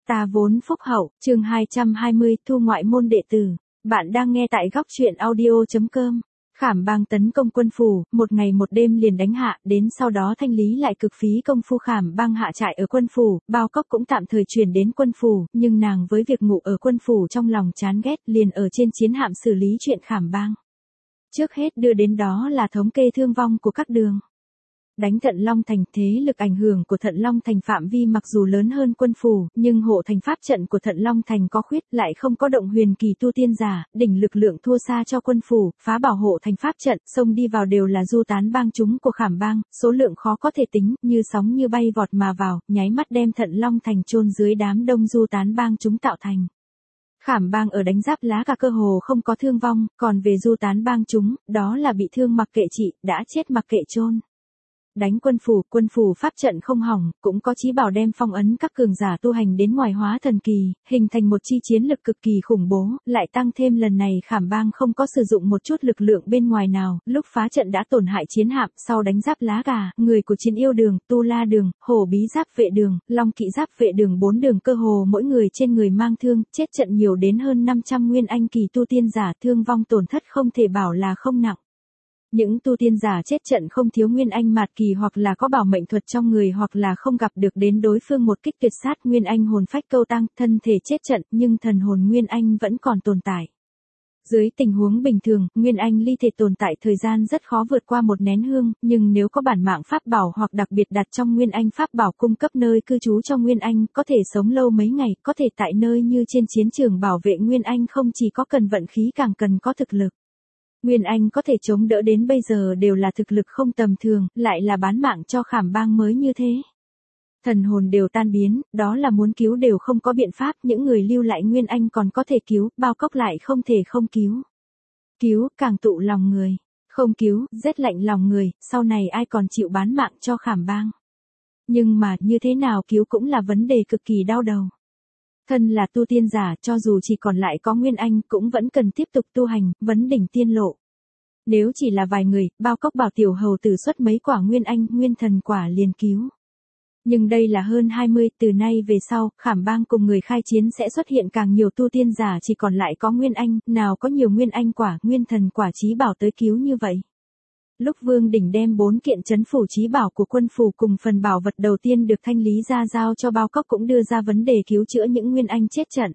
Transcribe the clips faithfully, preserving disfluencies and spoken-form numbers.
Ta vốn phúc hậu, chương hai trăm hai mươi, thu ngoại môn đệ tử. Bạn đang nghe tại góc truyện audio chấm com. Khảm Bang tấn công quân phủ, một ngày một đêm liền đánh hạ, đến sau đó thanh lý lại cực phí công phu. Khảm Bang hạ trại ở quân phủ, Bao Cốc cũng tạm thời chuyển đến quân phủ, nhưng nàng với việc ngủ ở quân phủ trong lòng chán ghét, liền ở trên chiến hạm xử lý chuyện Khảm Bang. Trước hết đưa đến đó là thống kê thương vong của các đường. Đánh Thận Long Thành, thế lực ảnh hưởng của Thận Long Thành phạm vi mặc dù lớn hơn quân phủ, nhưng hộ thành pháp trận của Thận Long Thành có khuyết, lại không có động huyền kỳ tu tiên giả, đỉnh lực lượng thua xa cho quân phủ, phá bảo hộ thành pháp trận, xông đi vào đều là du tán bang chúng của Khảm Bang, số lượng khó có thể tính, như sóng như bay vọt mà vào, nháy mắt đem Thận Long Thành chôn dưới đám đông du tán bang chúng tạo thành. Khảm Bang ở đánh Giáp Lá cả cơ hồ không có thương vong, còn về du tán bang chúng, đó là bị thương mặc kệ trị, đã chết mặc kệ chôn. Đánh quân phủ, quân phủ pháp trận không hỏng, cũng có chí bảo đem phong ấn các cường giả tu hành đến ngoài hóa thần kỳ, hình thành một chi chiến lực cực kỳ khủng bố, lại tăng thêm lần này Khảm Bang không có sử dụng một chút lực lượng bên ngoài nào, lúc phá trận đã tổn hại chiến hạm, sau đánh Giáp Lá Gà, người của Chiến Yêu Đường, Tu La Đường, Hổ Bí Giáp Vệ Đường, Long Kỵ Giáp Vệ Đường bốn đường cơ hồ mỗi người trên người mang thương, chết trận nhiều đến hơn năm trăm nguyên anh kỳ tu tiên giả, thương vong tổn thất không thể bảo là không nặng. Những tu tiên giả chết trận không thiếu nguyên anh mạt kỳ hoặc là có bảo mệnh thuật trong người hoặc là không gặp được đến đối phương một kích tuyệt sát, nguyên anh hồn phách câu tăng, thân thể chết trận nhưng thần hồn nguyên anh vẫn còn tồn tại. Dưới tình huống bình thường, nguyên anh ly thể tồn tại thời gian rất khó vượt qua một nén hương, nhưng nếu có bản mạng pháp bảo hoặc đặc biệt đặt trong nguyên anh pháp bảo cung cấp nơi cư trú cho nguyên anh, có thể sống lâu mấy ngày, có thể tại nơi như trên chiến trường bảo vệ nguyên anh không chỉ có cần vận khí càng cần có thực lực. Nguyên Anh có thể chống đỡ đến bây giờ đều là thực lực không tầm thường, lại là bán mạng cho Khảm Bang mới như thế. Thần hồn đều tan biến, đó là muốn cứu đều không có biện pháp, những người lưu lại Nguyên Anh còn có thể cứu, Bao Cốc lại không thể không cứu. Cứu, càng tụ lòng người, không cứu, rét lạnh lòng người, sau này ai còn chịu bán mạng cho Khảm Bang. Nhưng mà, như thế nào cứu cũng là vấn đề cực kỳ đau đầu. Thân là tu tiên giả, cho dù chỉ còn lại có Nguyên Anh cũng vẫn cần tiếp tục tu hành, vấn đỉnh tiên lộ. Nếu chỉ là vài người, Bao Cốc bảo tiểu hầu tử xuất mấy quả Nguyên Anh, Nguyên thần quả liền cứu. Nhưng đây là hơn hai mươi, từ nay về sau, Khảm Bang cùng người khai chiến sẽ xuất hiện càng nhiều tu tiên giả chỉ còn lại có Nguyên Anh, nào có nhiều Nguyên Anh quả, Nguyên thần quả chí bảo tới cứu như vậy. Lúc Vương Đỉnh đem bốn kiện trấn phủ chí bảo của quân phủ cùng phần bảo vật đầu tiên được thanh lý ra giao cho Bao Cốc cũng đưa ra vấn đề cứu chữa những Nguyên Anh chết trận.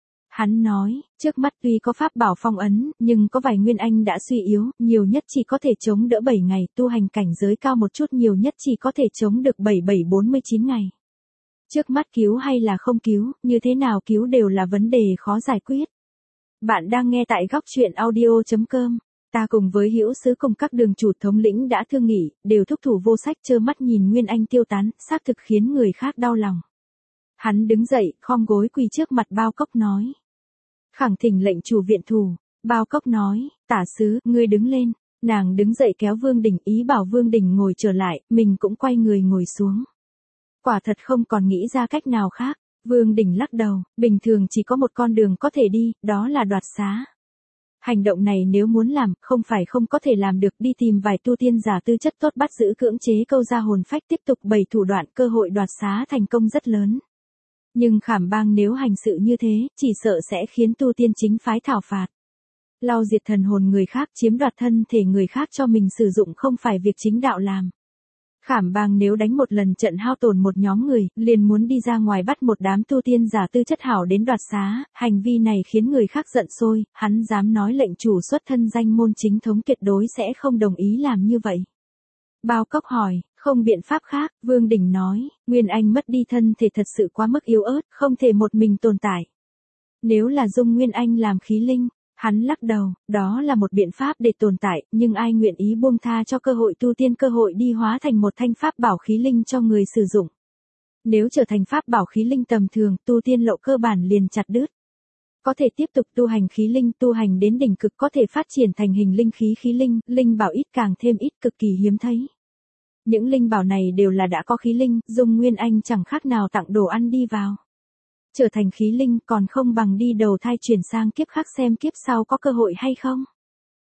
Hắn nói, trước mắt tuy có pháp bảo phong ấn, nhưng có vài Nguyên Anh đã suy yếu, nhiều nhất chỉ có thể chống đỡ bảy ngày, tu hành cảnh giới cao một chút nhiều nhất chỉ có thể chống được bảy bảy bốn mươi chín ngày. Trước mắt cứu hay là không cứu, như thế nào cứu đều là vấn đề khó giải quyết. Bạn đang nghe tại góc truyện audio chấm com. Ta cùng với Hữu Sứ cùng các đường chủ thống lĩnh đã thương nghị, đều thúc thủ vô sách trơ mắt nhìn Nguyên Anh tiêu tán, xác thực khiến người khác đau lòng. Hắn đứng dậy, khom gối quỳ trước mặt Bao Cốc nói. Khẳng thỉnh lệnh chủ viện thủ. Bao Cốc nói, tả sứ, ngươi đứng lên. Nàng đứng dậy kéo Vương Đỉnh, ý bảo Vương Đỉnh ngồi trở lại, mình cũng quay người ngồi xuống. Quả thật không còn nghĩ ra cách nào khác. Vương Đỉnh lắc đầu, bình thường chỉ có một con đường có thể đi, đó là đoạt xá. Hành động này nếu muốn làm, không phải không có thể làm được, đi tìm vài tu tiên giả tư chất tốt bắt giữ cưỡng chế câu ra hồn phách tiếp tục bày thủ đoạn, cơ hội đoạt xá thành công rất lớn. Nhưng Khảm Bang nếu hành sự như thế, chỉ sợ sẽ khiến tu tiên chính phái thảo phạt. Lau diệt thần hồn người khác, chiếm đoạt thân thể người khác cho mình sử dụng không phải việc chính đạo làm. Khảm Bang nếu đánh một lần trận hao tổn một nhóm người, liền muốn đi ra ngoài bắt một đám tu tiên giả tư chất hảo đến đoạt xá, hành vi này khiến người khác giận sôi, hắn dám nói lệnh chủ xuất thân danh môn chính thống tuyệt đối sẽ không đồng ý làm như vậy. Bao Cốc hỏi, không biện pháp khác, Vương Đỉnh nói, Nguyên Anh mất đi thân thể thật sự quá mức yếu ớt, không thể một mình tồn tại. Nếu là dung Nguyên Anh làm khí linh, hắn lắc đầu, đó là một biện pháp để tồn tại, nhưng ai nguyện ý buông tha cho cơ hội tu tiên, cơ hội đi hóa thành một thanh pháp bảo khí linh cho người sử dụng. Nếu trở thành pháp bảo khí linh tầm thường, tu tiên lộ cơ bản liền chặt đứt. Có thể tiếp tục tu hành khí linh, tu hành đến đỉnh cực có thể phát triển thành hình linh khí khí linh, linh bảo ít càng thêm ít, cực kỳ hiếm thấy. Những linh bảo này đều là đã có khí linh, dung Nguyên Anh chẳng khác nào tặng đồ ăn đi vào. Trở thành khí linh còn không bằng đi đầu thai chuyển sang kiếp khác xem kiếp sau có cơ hội hay không.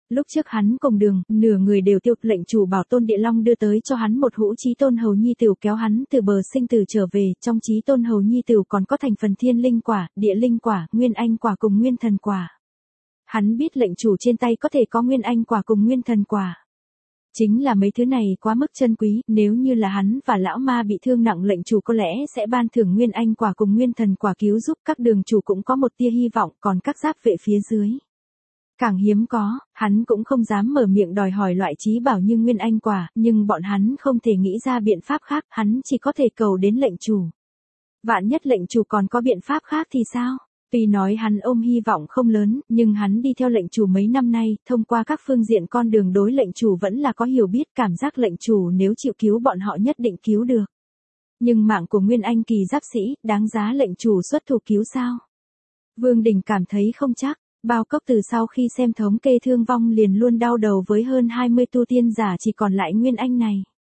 Lúc trước hắn cùng đường, nửa người đều tiêu, lệnh chủ bảo Tôn Địa Long đưa tới cho hắn một hũ Chí Tôn Hầu Nhi Tửu kéo hắn từ bờ sinh tử trở về, trong Chí Tôn Hầu Nhi Tửu còn có thành phần thiên linh quả, địa linh quả, nguyên anh quả cùng nguyên thần quả. Hắn biết lệnh chủ trên tay có thể có nguyên anh quả cùng nguyên thần quả. Chính là mấy thứ này quá mức chân quý, nếu như là hắn và lão ma bị thương nặng lệnh chủ có lẽ sẽ ban thưởng nguyên anh quả cùng nguyên thần quả cứu giúp các đường chủ cũng có một tia hy vọng, còn các giáp vệ phía dưới. Càng hiếm có, hắn cũng không dám mở miệng đòi hỏi loại trí bảo như nguyên anh quả, nhưng bọn hắn không thể nghĩ ra biện pháp khác, hắn chỉ có thể cầu đến lệnh chủ. Vạn nhất lệnh chủ còn có biện pháp khác thì sao? Tuy nói hắn ôm hy vọng không lớn, nhưng hắn đi theo lệnh chủ mấy năm nay, thông qua các phương diện con đường đối lệnh chủ vẫn là có hiểu biết, cảm giác lệnh chủ nếu chịu cứu bọn họ nhất định cứu được. Nhưng mạng của Nguyên Anh kỳ giáp sĩ, đáng giá lệnh chủ xuất thủ cứu sao? Vương Đình cảm thấy không chắc. Bao Cốc từ sau khi xem thống kê thương vong liền luôn đau đầu với hơn hai mươi tu tiên giả chỉ còn lại Nguyên Anh này.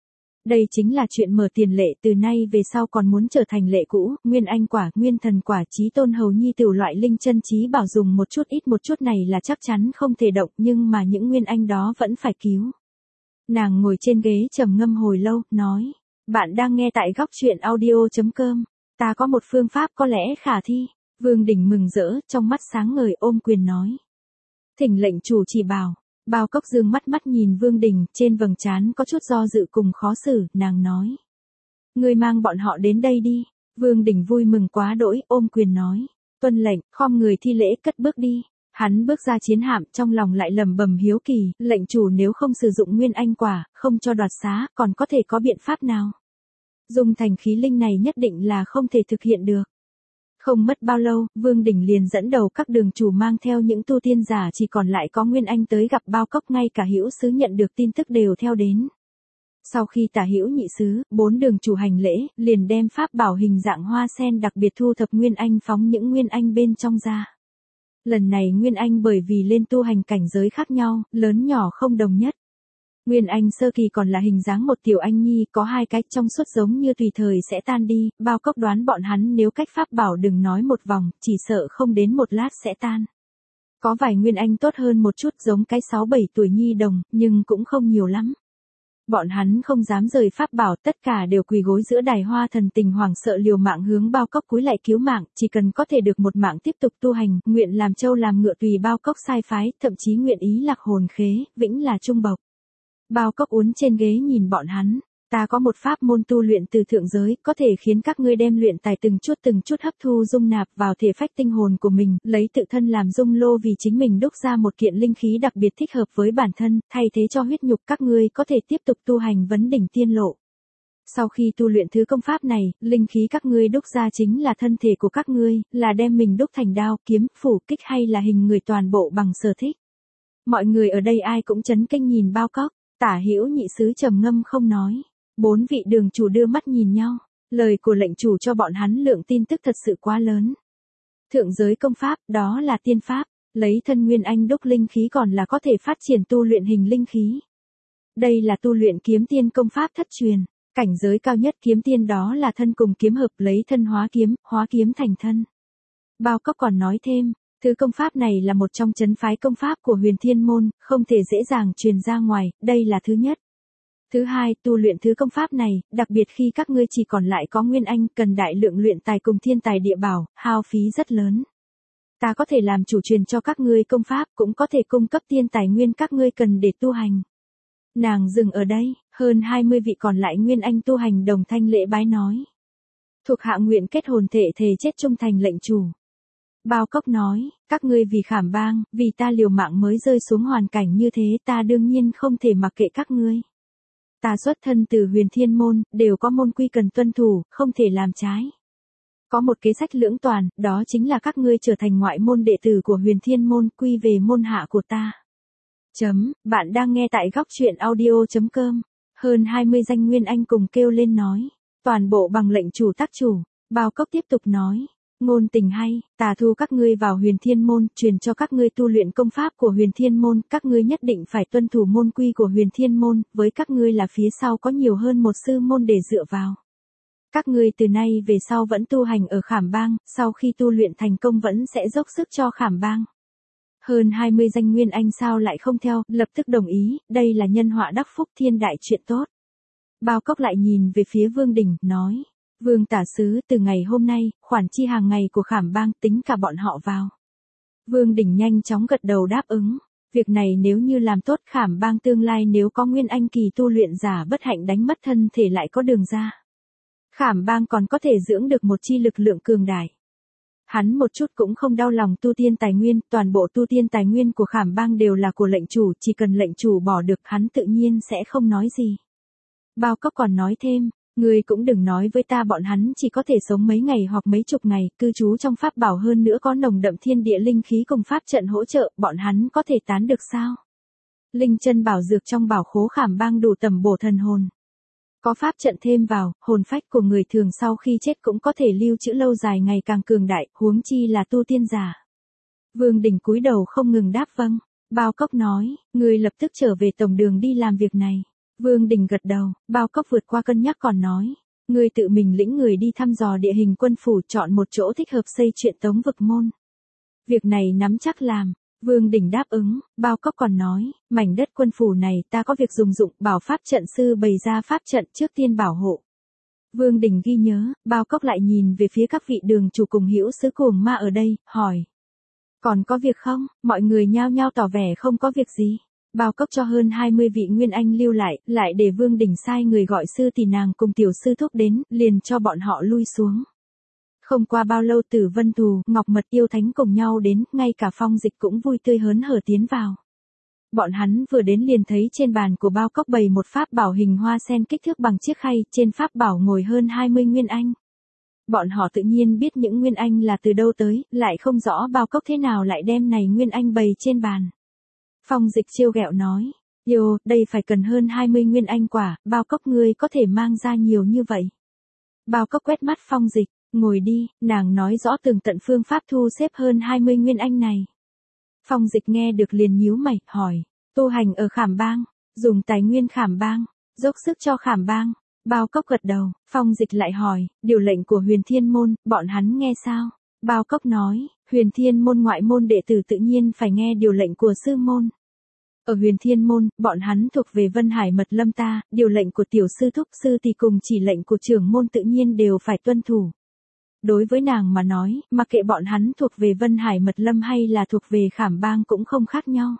Đây chính là chuyện mở tiền lệ, từ nay về sau còn muốn trở thành lệ cũ, Nguyên Anh quả, Nguyên Thần quả, Chí Tôn Hầu Nhi Tửu loại linh chân chí bảo dùng một chút ít một chút này là chắc chắn không thể động, nhưng mà những Nguyên Anh đó vẫn phải cứu. Nàng ngồi trên ghế trầm ngâm hồi lâu, nói, bạn đang nghe tại góc truyện audio chấm com, ta có một phương pháp có lẽ khả thi. Vương Đình mừng rỡ, trong mắt sáng ngời ôm quyền nói. Thỉnh lệnh chủ chỉ bảo. Bao Cốc dương mắt mắt nhìn Vương Đình, trên vầng trán có chút do dự cùng khó xử, nàng nói. Ngươi mang bọn họ đến đây đi. Vương Đình vui mừng quá đỗi, ôm quyền nói. Tuân lệnh, khom người thi lễ cất bước đi. Hắn bước ra chiến hạm, trong lòng lại lầm bầm hiếu kỳ, lệnh chủ nếu không sử dụng nguyên anh quả, không cho đoạt xá, còn có thể có biện pháp nào? Dùng thành khí linh này nhất định là không thể thực hiện được. Không mất bao lâu, Vương Đình liền dẫn đầu các đường chủ mang theo những tu tiên giả chỉ còn lại có Nguyên Anh tới gặp Bao Cốc, ngay cả Hữu Sứ nhận được tin tức đều theo đến. Sau khi Tả Hữu Nhị Sứ, bốn đường chủ hành lễ, liền đem pháp bảo hình dạng hoa sen đặc biệt thu thập Nguyên Anh phóng những Nguyên Anh bên trong ra. Lần này Nguyên Anh bởi vì lên tu hành cảnh giới khác nhau, lớn nhỏ không đồng nhất. Nguyên Anh sơ kỳ còn là hình dáng một tiểu anh nhi, có hai cái trong suốt giống như tùy thời sẽ tan đi, Bao Cốc đoán bọn hắn nếu cách pháp bảo đừng nói một vòng, chỉ sợ không đến một lát sẽ tan. Có vài Nguyên Anh tốt hơn một chút giống cái sáu bảy tuổi nhi đồng, nhưng cũng không nhiều lắm. Bọn hắn không dám rời pháp bảo, tất cả đều quỳ gối giữa đài hoa thần tình hoảng sợ liều mạng hướng Bao Cốc cúi lạy cứu mạng, chỉ cần có thể được một mạng tiếp tục tu hành, nguyện làm trâu làm ngựa tùy Bao Cốc sai phái, thậm chí nguyện ý lạc hồn khế, vĩnh là trung bộc. Bao Cốc uốn trên ghế nhìn bọn hắn, ta có một pháp môn tu luyện từ thượng giới, có thể khiến các ngươi đem luyện tài từng chút từng chút hấp thu dung nạp vào thể phách tinh hồn của mình, lấy tự thân làm dung lô vì chính mình đúc ra một kiện linh khí đặc biệt thích hợp với bản thân, thay thế cho huyết nhục các ngươi có thể tiếp tục tu hành vấn đỉnh tiên lộ. Sau khi tu luyện thứ công pháp này, linh khí các ngươi đúc ra chính là thân thể của các ngươi, là đem mình đúc thành đao, kiếm, phủ, kích hay là hình người toàn bộ bằng sở thích. Mọi người ở đây ai cũng chấn kinh nhìn Bao Cốc. Tả Hữu Nhị Sứ trầm ngâm không nói. Bốn vị đường chủ đưa mắt nhìn nhau. Lời của lệnh chủ cho bọn hắn lượng tin tức thật sự quá lớn. Thượng giới công pháp, đó là tiên pháp. Lấy thân Nguyên Anh đúc linh khí còn là có thể phát triển tu luyện hình linh khí. Đây là tu luyện kiếm tiên công pháp thất truyền. Cảnh giới cao nhất kiếm tiên đó là thân cùng kiếm hợp, lấy thân hóa kiếm, hóa kiếm thành thân. Bao Cốc còn nói thêm. Thứ công pháp này là một trong chấn phái công pháp của Huyền Thiên Môn, không thể dễ dàng truyền ra ngoài, đây là thứ nhất. Thứ hai, tu luyện thứ công pháp này, đặc biệt khi các ngươi chỉ còn lại có Nguyên Anh, cần đại lượng luyện tài cùng thiên tài địa bảo, hao phí rất lớn. Ta có thể làm chủ truyền cho các ngươi công pháp, cũng có thể cung cấp tiên tài nguyên các ngươi cần để tu hành. Nàng dừng ở đây, hơn hai mươi vị còn lại Nguyên Anh tu hành đồng thanh lễ bái nói. Thuộc hạ nguyện kết hồn thể thề chết trung thành lệnh chủ. Bao Cốc nói, các ngươi vì Khảm Bang, vì ta liều mạng mới rơi xuống hoàn cảnh như thế, ta đương nhiên không thể mặc kệ các ngươi. Ta xuất thân từ Huyền Thiên Môn, đều có môn quy cần tuân thủ, không thể làm trái. Có một kế sách lưỡng toàn, đó chính là các ngươi trở thành ngoại môn đệ tử của Huyền Thiên Môn, quy về môn hạ của ta. Chấm, bạn đang nghe tại góc truyện audio chấm com. Hơn hai mươi danh Nguyên Anh cùng kêu lên nói, toàn bộ bằng lệnh chủ tác chủ. Bao Cốc tiếp tục nói. Ngôn tình hay, ta thu các ngươi vào Huyền Thiên Môn, truyền cho các ngươi tu luyện công pháp của Huyền Thiên Môn, các ngươi nhất định phải tuân thủ môn quy của Huyền Thiên Môn, với các ngươi là phía sau có nhiều hơn một sư môn để dựa vào. Các ngươi từ nay về sau vẫn tu hành ở Khảm Bang, sau khi tu luyện thành công vẫn sẽ dốc sức cho Khảm Bang. Hơn hai mươi danh nguyên anh sao lại không theo, lập tức đồng ý, đây là nhân họa đắc phúc thiên đại chuyện tốt. Bao Cốc lại nhìn về phía Vương Đình, nói, Vương tả sứ, từ ngày hôm nay, khoản chi hàng ngày của Khảm Bang tính cả bọn họ vào. Vương Đình nhanh chóng gật đầu đáp ứng. Việc này nếu như làm tốt, Khảm Bang tương lai nếu có nguyên anh kỳ tu luyện giả bất hạnh đánh mất thân thể lại có đường ra. Khảm Bang còn có thể dưỡng được một chi lực lượng cường đại. Hắn một chút cũng không đau lòng tu tiên tài nguyên, toàn bộ tu tiên tài nguyên của Khảm Bang đều là của lệnh chủ, chỉ cần lệnh chủ bỏ được hắn tự nhiên sẽ không nói gì. Bao Cốc còn nói thêm, ngươi cũng đừng nói với ta bọn hắn chỉ có thể sống mấy ngày hoặc mấy chục ngày, cư trú trong pháp bảo hơn nữa có nồng đậm thiên địa linh khí cùng pháp trận hỗ trợ, bọn hắn có thể tán được sao? Linh chân bảo dược trong bảo khố Khảm Bang đủ tầm bổ thần hồn. Có pháp trận thêm vào, hồn phách của người thường sau khi chết cũng có thể lưu trữ lâu dài ngày càng cường đại, huống chi là tu tiên giả. Vương Đình cúi đầu không ngừng đáp vâng. Bao Cốc nói, ngươi lập tức trở về tổng đường đi làm việc này. Vương Đình gật đầu, Bao Cốc vượt qua cân nhắc còn nói, ngươi tự mình lĩnh người đi thăm dò địa hình quân phủ, chọn một chỗ thích hợp xây chuyện tống vực môn. Việc này nắm chắc làm. Vương Đình đáp ứng, Bao Cốc còn nói, mảnh đất quân phủ này ta có việc dùng dụng, bảo pháp trận sư bày ra pháp trận trước tiên bảo hộ. Vương Đình ghi nhớ, Bao Cốc lại nhìn về phía các vị đường chủ cùng hữu sứ cuồng ma ở đây, hỏi. Còn có việc không? Mọi người nhao nhao tỏ vẻ không có việc gì. Bao Cốc cho hơn hai mươi vị nguyên anh lưu lại, lại để Vương Đình sai người gọi sư tỷ nàng cùng tiểu sư thúc đến, liền cho bọn họ lui xuống. Không qua bao lâu Tử Vân Thù, Ngọc Mật yêu thánh cùng nhau đến, ngay cả Phong Dịch cũng vui tươi hớn hở tiến vào. Bọn hắn vừa đến liền thấy trên bàn của Bao Cốc bày một pháp bảo hình hoa sen kích thước bằng chiếc khay, trên pháp bảo ngồi hơn hai mươi nguyên anh. Bọn họ tự nhiên biết những nguyên anh là từ đâu tới, lại không rõ Bao Cốc thế nào lại đem này nguyên anh bày trên bàn. Phong Dịch trêu ghẹo nói, "Yo, đây phải cần hơn hai mươi nguyên anh quả, Bao Cốc ngươi có thể mang ra nhiều như vậy?" Bao Cốc quét mắt Phong Dịch, "Ngồi đi." Nàng nói rõ tường tận phương pháp thu xếp hơn hai mươi nguyên anh này. Phong Dịch nghe được liền nhíu mày, hỏi, "Tu hành ở Khảm Bang, dùng tài nguyên Khảm Bang, dốc sức cho Khảm Bang?" Bao Cốc gật đầu. Phong Dịch lại hỏi, "Điều lệnh của Huyền Thiên môn, bọn hắn nghe sao?" Bao Cốc nói, Huyền Thiên môn ngoại môn đệ tử tự nhiên phải nghe điều lệnh của sư môn. Ở Huyền Thiên môn, bọn hắn thuộc về Vân Hải Mật Lâm ta, điều lệnh của tiểu sư thúc sư tỷ cùng chỉ lệnh của trưởng môn tự nhiên đều phải tuân thủ. Đối với nàng mà nói, mặc kệ bọn hắn thuộc về Vân Hải Mật Lâm hay là thuộc về Khảm Bang cũng không khác nhau.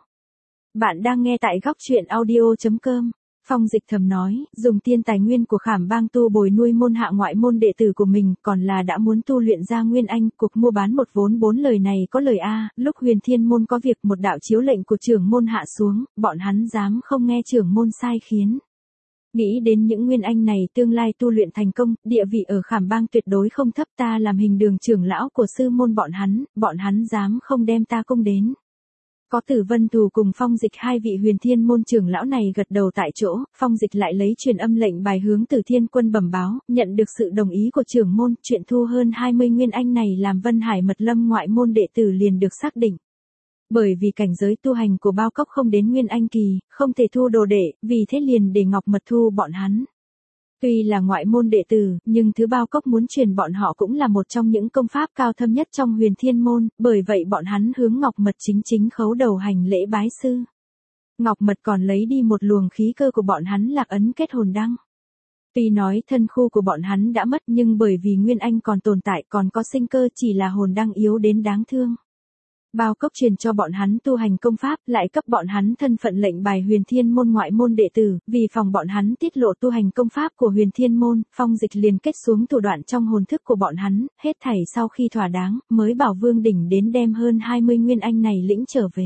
Bạn đang nghe tại góc truyện audio chấm com. Phong Dịch thầm nói, dùng tiên tài nguyên của Khảm Bang tu bồi nuôi môn hạ ngoại môn đệ tử của mình, còn là đã muốn tu luyện ra nguyên anh, cuộc mua bán một vốn bốn lời này có lời a. Lúc Huyền Thiên môn có việc một đạo chiếu lệnh của trưởng môn hạ xuống, bọn hắn dám không nghe trưởng môn sai khiến. Nghĩ đến những nguyên anh này tương lai tu luyện thành công, địa vị ở Khảm Bang tuyệt đối không thấp, ta làm hình đường trưởng lão của sư môn bọn hắn, bọn hắn dám không đem ta cung đến. Có Tử Vân Thù cùng Phong Dịch hai vị Huyền Thiên môn trưởng lão này gật đầu tại chỗ, Phong Dịch lại lấy truyền âm lệnh bài hướng Tử Thiên quân bẩm báo, nhận được sự đồng ý của trưởng môn, chuyện thu hơn hai mươi nguyên anh này làm Vân Hải Mật Lâm ngoại môn đệ tử liền được xác định. Bởi vì cảnh giới tu hành của Bao Cốc không đến nguyên anh kỳ, không thể thu đồ đệ, vì thế liền để Ngọc Mật thu bọn hắn. Tuy là ngoại môn đệ tử, nhưng thứ Bao Cốc muốn truyền bọn họ cũng là một trong những công pháp cao thâm nhất trong Huyền Thiên môn, bởi vậy bọn hắn hướng Ngọc Mật chính chính khấu đầu hành lễ bái sư. Ngọc Mật còn lấy đi một luồng khí cơ của bọn hắn lạc ấn kết hồn đăng. Tuy nói thân khu của bọn hắn đã mất nhưng bởi vì nguyên anh còn tồn tại còn có sinh cơ, chỉ là hồn đăng yếu đến đáng thương. Bao Cốc truyền cho bọn hắn tu hành công pháp, lại cấp bọn hắn thân phận lệnh bài Huyền Thiên môn ngoại môn đệ tử, vì phòng bọn hắn tiết lộ tu hành công pháp của Huyền Thiên môn, Phong Dịch liền kết xuống thủ đoạn trong hồn thức của bọn hắn, hết thảy sau khi thỏa đáng, mới bảo Vương Đỉnh đến đem hơn hai mươi nguyên anh này lĩnh trở về.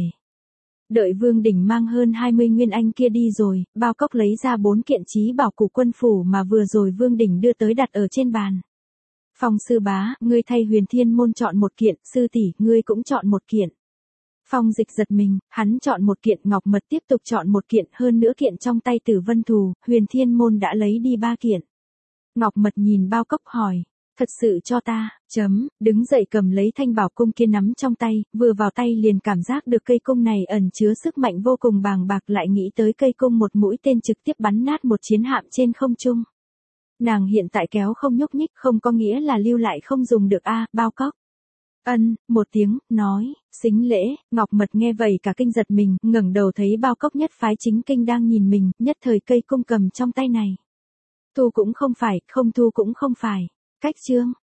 Đợi Vương Đỉnh mang hơn hai mươi nguyên anh kia đi rồi, Bao Cốc lấy ra bốn kiện chí bảo của quân phủ mà vừa rồi Vương Đỉnh đưa tới đặt ở trên bàn. Phong sư bá, ngươi thay Huyền Thiên môn chọn một kiện, sư tỷ, ngươi cũng chọn một kiện. Phong Dịch giật mình, hắn chọn một kiện, Ngọc Mật tiếp tục chọn một kiện, hơn nữa kiện trong tay Tử Vân Thù, Huyền Thiên môn đã lấy đi ba kiện. Ngọc Mật nhìn Bao Cốc hỏi, thật sự cho ta, chấm, đứng dậy cầm lấy thanh bảo cung kia nắm trong tay, vừa vào tay liền cảm giác được cây cung này ẩn chứa sức mạnh vô cùng bàng bạc, lại nghĩ tới cây cung một mũi tên trực tiếp bắn nát một chiến hạm trên không trung. Nàng hiện tại kéo không nhúc nhích không có nghĩa là lưu lại không dùng được a. Bao Cốc. Ân, một tiếng, nói, xính lễ. Ngọc Mật nghe vậy cả kinh giật mình, ngẩng đầu thấy bao cốc nhất phái chính kinh đang nhìn mình, nhất thời cây cung cầm trong tay này. Thu cũng không phải, không thu cũng không phải. Cách trương.